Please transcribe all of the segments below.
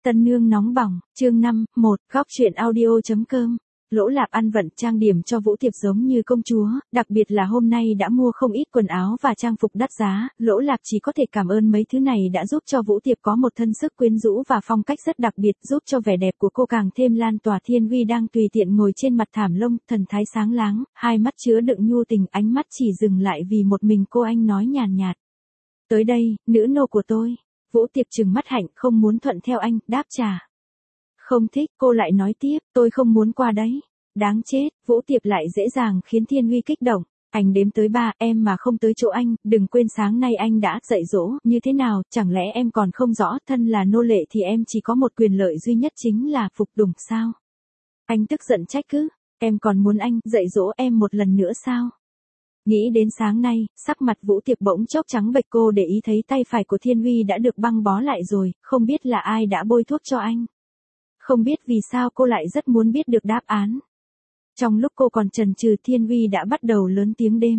Tân nương nóng bỏng, chương 5, 1, góc truyện audio.com. Lỗ Lạp ăn vận trang điểm cho Vũ Tiệp giống như công chúa, đặc biệt là hôm nay đã mua không ít quần áo và trang phục đắt giá, Lỗ Lạp chỉ có thể cảm ơn mấy thứ này đã giúp cho Vũ Tiệp có một thân sức quyến rũ và phong cách rất đặc biệt, giúp cho vẻ đẹp của cô càng thêm lan tỏa. Thiên Huy đang tùy tiện ngồi trên mặt thảm lông, thần thái sáng láng, hai mắt chứa đựng nhu tình, ánh mắt chỉ dừng lại vì một mình cô. Anh nói nhàn nhạt. Tới đây, nữ nô của tôi. Vũ Tiệp trừng mắt hạnh, không muốn thuận theo anh, đáp trả. Không thích, cô lại nói tiếp, tôi không muốn qua đấy. Đáng chết, Vũ Tiệp lại dễ dàng khiến Thiên Huy kích động. Anh đếm tới 3, em mà không tới chỗ anh, đừng quên sáng nay anh đã dạy dỗ, như thế nào, chẳng lẽ em còn không rõ, thân là nô lệ thì em chỉ có một quyền lợi duy nhất chính là phục tùng sao? Anh tức giận trách cứ, em còn muốn anh dạy dỗ em một lần nữa sao? Nghĩ đến sáng nay, sắc mặt Vũ Tiệp bỗng chốc trắng bệch. Cô để ý thấy tay phải của Thiên Huy đã được băng bó lại rồi, không biết là ai đã bôi thuốc cho anh. Không biết vì sao cô lại rất muốn biết được đáp án. Trong lúc cô còn chần chừ, Thiên Huy đã bắt đầu lớn tiếng đếm.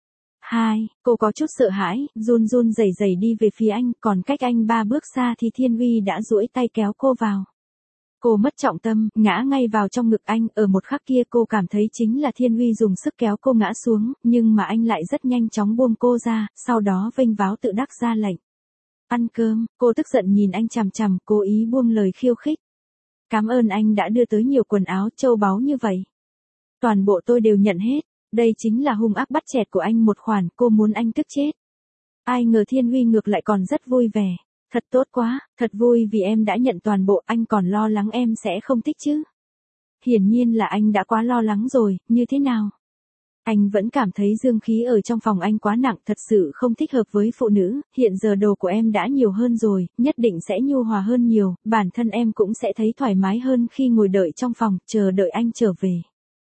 2, cô có chút sợ hãi, run run rẩy rẩy đi về phía anh, còn cách anh 3 bước xa thì Thiên Huy đã duỗi tay kéo cô vào. Cô mất trọng tâm, ngã ngay vào trong ngực anh, ở một khắc kia cô cảm thấy chính là Thiên Huy dùng sức kéo cô ngã xuống, nhưng mà anh lại rất nhanh chóng buông cô ra, sau đó vênh váo tự đắc ra lệnh. Ăn cơm, cô tức giận nhìn anh chằm chằm, cố ý buông lời khiêu khích. Cảm ơn anh đã đưa tới nhiều quần áo châu báu như vậy. Toàn bộ tôi đều nhận hết, đây chính là hung ác bắt chẹt của anh một khoản, cô muốn anh tức chết. Ai ngờ Thiên Huy ngược lại còn rất vui vẻ. Thật tốt quá, thật vui vì em đã nhận toàn bộ, anh còn lo lắng em sẽ không thích chứ. Hiển nhiên là anh đã quá lo lắng rồi, như thế nào? Anh vẫn cảm thấy dương khí ở trong phòng anh quá nặng, thật sự không thích hợp với phụ nữ, hiện giờ đồ của em đã nhiều hơn rồi, nhất định sẽ nhu hòa hơn nhiều, bản thân em cũng sẽ thấy thoải mái hơn khi ngồi đợi trong phòng, chờ đợi anh trở về.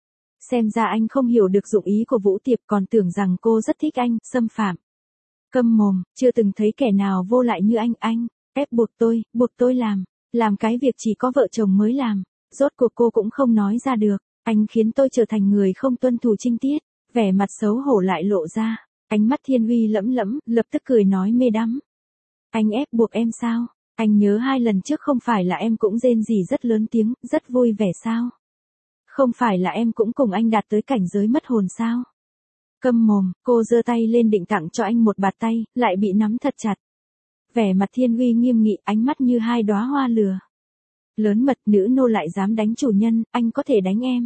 Xem ra anh không hiểu được dụng ý của Vũ Tiệp, còn tưởng rằng cô rất thích anh, xâm phạm. Câm mồm, chưa từng thấy kẻ nào vô lại như anh ép buộc tôi làm cái việc chỉ có vợ chồng mới làm, rốt cuộc cô cũng không nói ra được, anh khiến tôi trở thành người không tuân thủ trinh tiết, vẻ mặt xấu hổ lại lộ ra, ánh mắt Thiên Huy lẫm lẫm, lập tức cười nói mê đắm. Anh ép buộc em sao? Anh nhớ 2 lần trước không phải là em cũng rên rỉ rất lớn tiếng, rất vui vẻ sao? Không phải là em cũng cùng anh đạt tới cảnh giới mất hồn sao? Câm mồm, cô giơ tay lên định tặng cho anh một bạt tay, lại bị nắm thật chặt. Vẻ mặt Thiên Huy nghiêm nghị, ánh mắt như 2 đóa hoa lửa. Lớn mật, nữ nô lại dám đánh chủ nhân, anh có thể đánh em.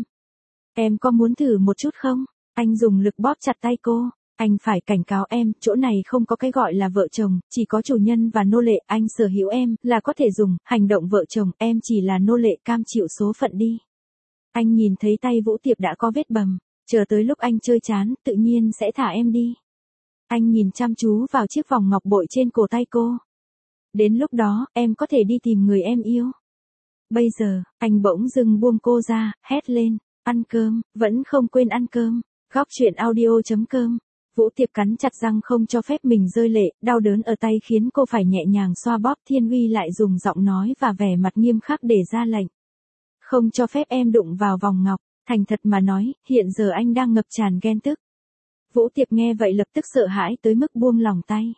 Em có muốn thử một chút không? Anh dùng lực bóp chặt tay cô. Anh phải cảnh cáo em, chỗ này không có cái gọi là vợ chồng, chỉ có chủ nhân và nô lệ, anh sở hữu em, là có thể dùng, hành động vợ chồng, em chỉ là nô lệ, cam chịu số phận đi. Anh nhìn thấy tay Vũ Tiệp đã có vết bầm. Chờ tới lúc anh chơi chán, tự nhiên sẽ thả em đi. Anh nhìn chăm chú vào chiếc vòng ngọc bội trên cổ tay cô. Đến lúc đó, em có thể đi tìm người em yêu. Bây giờ, anh bỗng dưng buông cô ra, hét lên, ăn cơm, vẫn không quên ăn cơm. Góc truyện audio.com. Vũ Tiệp cắn chặt răng không cho phép mình rơi lệ, đau đớn ở tay khiến cô phải nhẹ nhàng xoa bóp. Thiên Huy lại dùng giọng nói và vẻ mặt nghiêm khắc để ra lệnh. Không cho phép em đụng vào vòng ngọc. Thành thật mà nói, hiện giờ anh đang ngập tràn ghen tức. Vũ Tiệp nghe vậy lập tức sợ hãi tới mức buông lòng tay.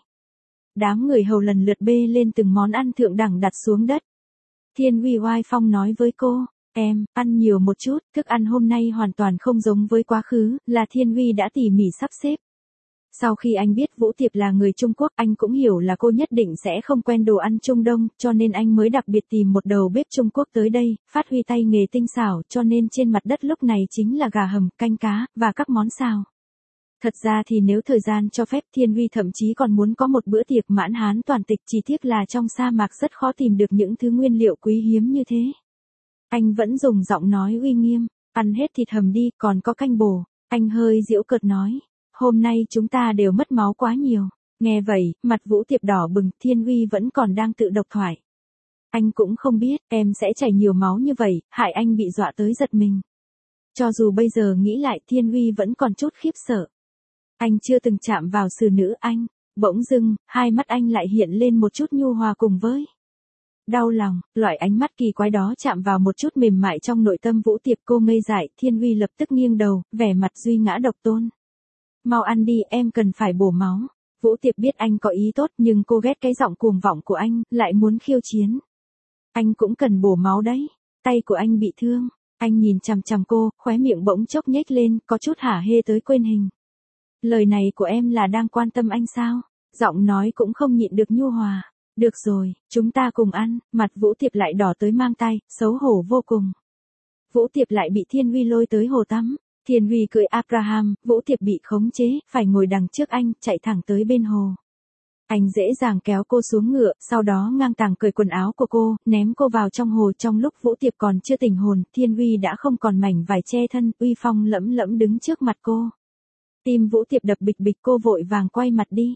Đám người hầu lần lượt bê lên từng món ăn thượng đẳng đặt xuống đất. Thiên Huy oai phong nói với cô, em, ăn nhiều một chút, thức ăn hôm nay hoàn toàn không giống với quá khứ, là Thiên Huy đã tỉ mỉ sắp xếp. Sau khi anh biết Vũ Tiệp là người Trung Quốc, anh cũng hiểu là cô nhất định sẽ không quen đồ ăn Trung Đông, cho nên anh mới đặc biệt tìm một đầu bếp Trung Quốc tới đây, phát huy tay nghề tinh xảo, cho nên trên mặt đất lúc này chính là gà hầm, canh cá, và các món xào. Thật ra thì nếu thời gian cho phép, Thiên Huy thậm chí còn muốn có một bữa tiệc mãn hán toàn tịch, chỉ tiếc là trong sa mạc rất khó tìm được những thứ nguyên liệu quý hiếm như thế. Anh vẫn dùng giọng nói uy nghiêm, ăn hết thịt hầm đi, còn có canh bổ. Anh hơi giễu cợt nói. Hôm nay chúng ta đều mất máu quá nhiều. Nghe vậy, mặt Vũ Tiệp đỏ bừng, Thiên Huy vẫn còn đang tự độc thoại. Anh cũng không biết, em sẽ chảy nhiều máu như vậy, hại anh bị dọa tới giật mình. Cho dù bây giờ nghĩ lại, Thiên Huy vẫn còn chút khiếp sợ. Anh chưa từng chạm vào xử nữ anh, bỗng dưng, hai mắt anh lại hiện lên một chút nhu hòa cùng với đau lòng, loại ánh mắt kỳ quái đó chạm vào một chút mềm mại trong nội tâm Vũ Tiệp. Cô ngây dại, Thiên Huy lập tức nghiêng đầu, vẻ mặt duy ngã độc tôn. Mau ăn đi, em cần phải bổ máu. Vũ Tiệp biết anh có ý tốt nhưng cô ghét cái giọng cuồng vọng của anh, lại muốn khiêu chiến. Anh cũng cần bổ máu đấy. Tay của anh bị thương. Anh nhìn chằm chằm cô, khóe miệng bỗng chốc nhếch lên, có chút hả hê tới quên hình. Lời này của em là đang quan tâm anh sao? Giọng nói cũng không nhịn được nhu hòa. Được rồi, chúng ta cùng ăn. Mặt Vũ Tiệp lại đỏ tới mang tay, xấu hổ vô cùng. Vũ Tiệp lại bị Thiên Huy lôi tới hồ tắm. Thiên Huy cưỡi Abraham, Vũ Tiệp bị khống chế, phải ngồi đằng trước anh, chạy thẳng tới bên hồ. Anh dễ dàng kéo cô xuống ngựa, sau đó ngang tàng cởi quần áo của cô, ném cô vào trong hồ. Trong lúc Vũ Tiệp còn chưa tỉnh hồn, Thiên Huy đã không còn mảnh vải che thân, uy phong lẫm lẫm đứng trước mặt cô. Tim Vũ Tiệp đập bịch bịch, cô vội vàng quay mặt đi.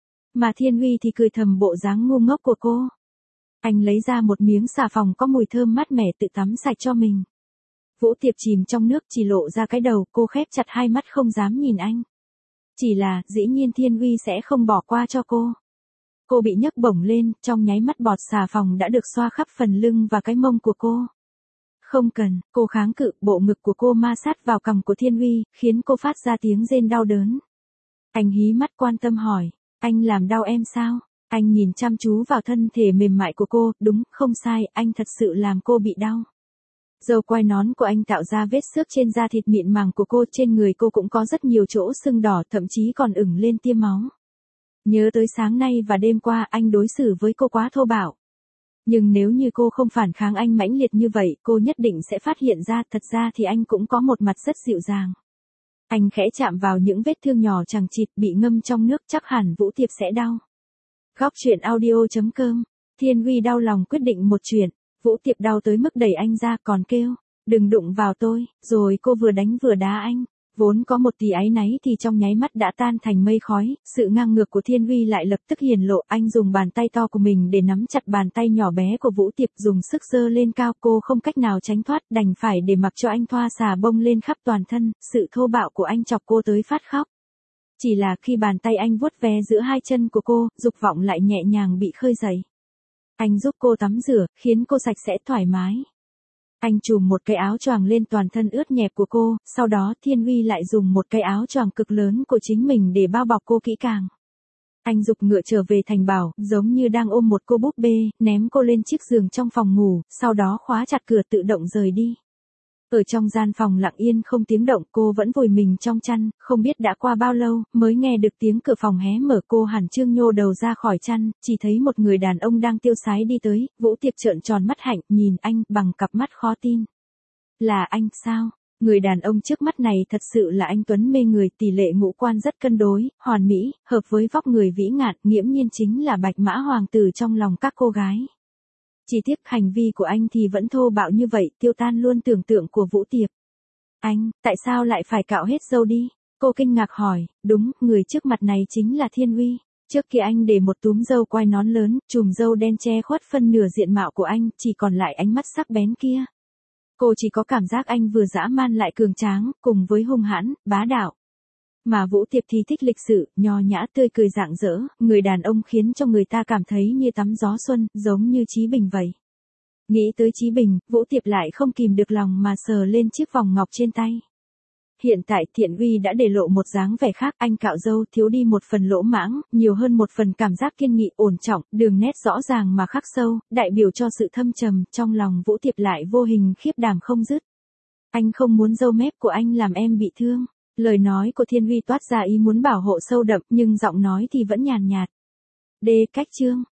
Mà Thiên Huy thì cười thầm bộ dáng ngu ngốc của cô. Anh lấy ra một miếng xà phòng có mùi thơm mát mẻ tự tắm sạch cho mình. Vũ Tiệp chìm trong nước chỉ lộ ra cái đầu, cô khép chặt hai mắt không dám nhìn anh. Chỉ là, dĩ nhiên Thiên Huy sẽ không bỏ qua cho cô. Cô bị nhấc bổng lên, trong nháy mắt bọt xà phòng đã được xoa khắp phần lưng và cái mông của cô. Không cần, cô kháng cự, bộ ngực của cô ma sát vào cằm của Thiên Huy, khiến cô phát ra tiếng rên đau đớn. Anh hí mắt quan tâm hỏi, anh làm đau em sao? Anh nhìn chăm chú vào thân thể mềm mại của cô, đúng, không sai, anh thật sự làm cô bị đau. Dầu quai nón của anh tạo ra vết xước trên da thịt mịn màng của cô, trên người cô cũng có rất nhiều chỗ sưng đỏ, thậm chí còn ửng lên tia máu. Nhớ tới sáng nay và đêm qua anh đối xử với cô quá thô bạo. Nhưng nếu như cô không phản kháng anh mãnh liệt như vậy, cô nhất định sẽ phát hiện ra, thật ra thì anh cũng có một mặt rất dịu dàng. Anh khẽ chạm vào những vết thương nhỏ chằng chịt bị ngâm trong nước, chắc hẳn Vũ Tiệp sẽ đau. Góc truyện audio.com. Thiên Huy đau lòng quyết định một chuyện. Vũ Tiệp đau tới mức đẩy anh ra, còn kêu, đừng đụng vào tôi, rồi cô vừa đánh vừa đá anh. Vốn có một tí áy náy thì trong nháy mắt đã tan thành mây khói, sự ngang ngược của Thiên Huy lại lập tức hiển lộ. Anh dùng bàn tay to của mình để nắm chặt bàn tay nhỏ bé của Vũ Tiệp, dùng sức giơ lên cao, cô không cách nào tránh thoát, đành phải để mặc cho anh thoa xà bông lên khắp toàn thân. Sự thô bạo của anh chọc cô tới phát khóc. Chỉ là khi bàn tay anh vuốt ve giữa hai chân của cô, dục vọng lại nhẹ nhàng bị khơi dậy. Anh giúp cô tắm rửa, khiến cô sạch sẽ thoải mái. Anh trùm một cái áo choàng lên toàn thân ướt nhẹp của cô, sau đó Thiên Huy lại dùng một cái áo choàng cực lớn của chính mình để bao bọc cô kỹ càng. Anh giục ngựa trở về thành bảo, giống như đang ôm một cô búp bê, ném cô lên chiếc giường trong phòng ngủ, sau đó khóa chặt cửa tự động rời đi. Ở trong gian phòng lặng yên không tiếng động, cô vẫn vùi mình trong chăn, không biết đã qua bao lâu, mới nghe được tiếng cửa phòng hé mở. Cô hẳn trương nhô đầu ra khỏi chăn, chỉ thấy một người đàn ông đang tiêu sái đi tới. Vũ Tiệp trợn tròn mắt hạnh, nhìn anh, bằng cặp mắt khó tin. Là anh, sao? Người đàn ông trước mắt này thật sự là anh tuấn mê người, tỷ lệ ngũ quan rất cân đối, hoàn mỹ, hợp với vóc người vĩ ngạn, nghiễm nhiên chính là bạch mã hoàng tử trong lòng các cô gái. Chỉ tiếc hành vi của anh thì vẫn thô bạo như vậy, tiêu tan luôn tưởng tượng của Vũ Tiệp. Anh, tại sao lại phải cạo hết râu đi? Cô kinh ngạc hỏi, đúng, người trước mặt này chính là Thiên Huy. Trước kia anh để một túm râu quai nón lớn, chùm râu đen che khuất phân nửa diện mạo của anh, chỉ còn lại ánh mắt sắc bén kia. Cô chỉ có cảm giác anh vừa dã man lại cường tráng, cùng với hung hãn, bá đạo. Mà Vũ Tiệp thì thích lịch sự, nho nhã tươi cười rạng rỡ, người đàn ông khiến cho người ta cảm thấy như tắm gió xuân, giống như Chí Bình vậy. Nghĩ tới Chí Bình, Vũ Tiệp lại không kìm được lòng mà sờ lên chiếc vòng ngọc trên tay. Hiện tại Thiện Huy đã để lộ một dáng vẻ khác, anh cạo râu thiếu đi một phần lỗ mãng, nhiều hơn một phần cảm giác kiên nghị, ổn trọng, đường nét rõ ràng mà khắc sâu, đại biểu cho sự thâm trầm, trong lòng Vũ Tiệp lại vô hình khiếp đảm không dứt. Anh không muốn râu mép của anh làm em bị thương. Lời nói của Thiên Huy toát ra ý muốn bảo hộ sâu đậm, nhưng giọng nói thì vẫn nhàn nhạt. Cách chương